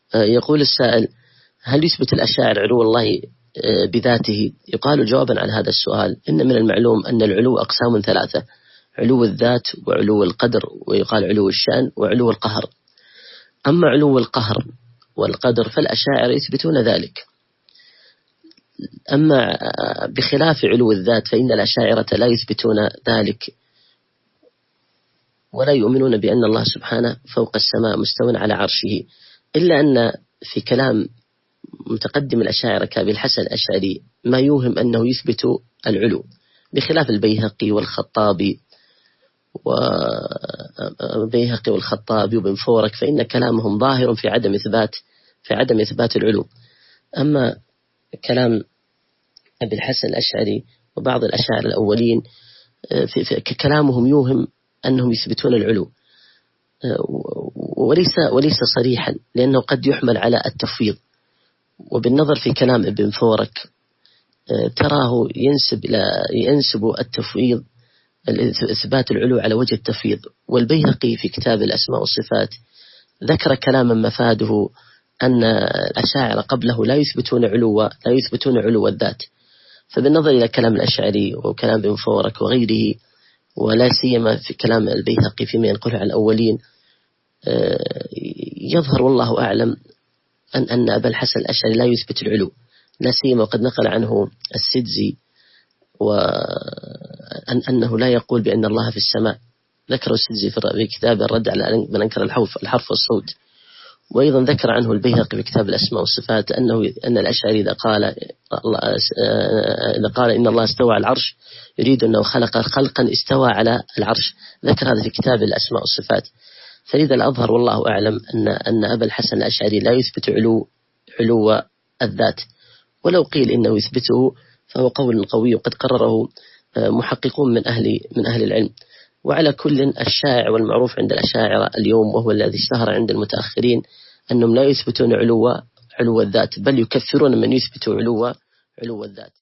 يقول السائل: هل يثبت الأشاعرة علو الله بذاته؟ يقال جوابا عن هذا السؤال: إن من المعلوم أن العلو أقسام ثلاثة: علو الذات، وعلو القدر، ويقال علو الشأن، وعلو القهر. أما علو القهر والقدر فالأشاعرة يثبتون ذلك. أما بخلاف علو الذات فإن الأشاعرة لا يثبتون ذلك، ولا يؤمنون بأن الله سبحانه فوق السماء مستوى على عرشه، إلا أن في كلام متقدم الأشاعرة كأبي الحسن الأشعري ما يوهم أنه يثبت العلو، بخلاف البيهقي والخطابي وبن فورك، فإن كلامهم ظاهر في عدم إثبات العلو. أما كلام أبي الحسن الأشعري وبعض الأشاعرة الأولين كلامهم يوهم أنهم يثبتون العلو، وليس صريحا، لأنه قد يحمل على التفويض. وبالنظر في كلام ابن فورك تراه ينسب التفويض، إثبات العلو على وجه التفويض. والبيهقي في كتاب الأسماء والصفات ذكر كلاما مفاده أن الأشاعرة قبله لا يثبتون علو الذات. فبالنظر إلى كلام الأشعري وكلام ابن فورك وغيره، ولا سيما في كلام البيهقي فيما ينقله عن الأولين، يظهر والله أعلم أن أبا الحسن الأشعري لا يثبت العلو، لا سيما وقد نقل عنه السدزي وأنه لا يقول بأن الله في السماء. ذكر السدزي في كتاب الرد على من أنكر الحرف والصوت. وأيضا ذكر عنه البيهقي في كتاب الأسماء والصفات أن الأشعري إذا قال إن الله استوى على العرش يريد أنه خلق خلقا استوى على العرش. ذكر هذا في كتاب الأسماء والصفات. فلذا الأظهر والله أعلم أن أبا الحسن الأشعري لا يثبت علو الذات، ولو قيل إنه يثبته فهو قول قوي وقد قرره محققون من أهل العلم. وعلى كل، الشائع والمعروف عند الأشاعرة اليوم، وهو الذي اشتهر عند المتأخرين، أنهم لا يثبتون علو الذات، بل يكفرون من يثبت علو الذات.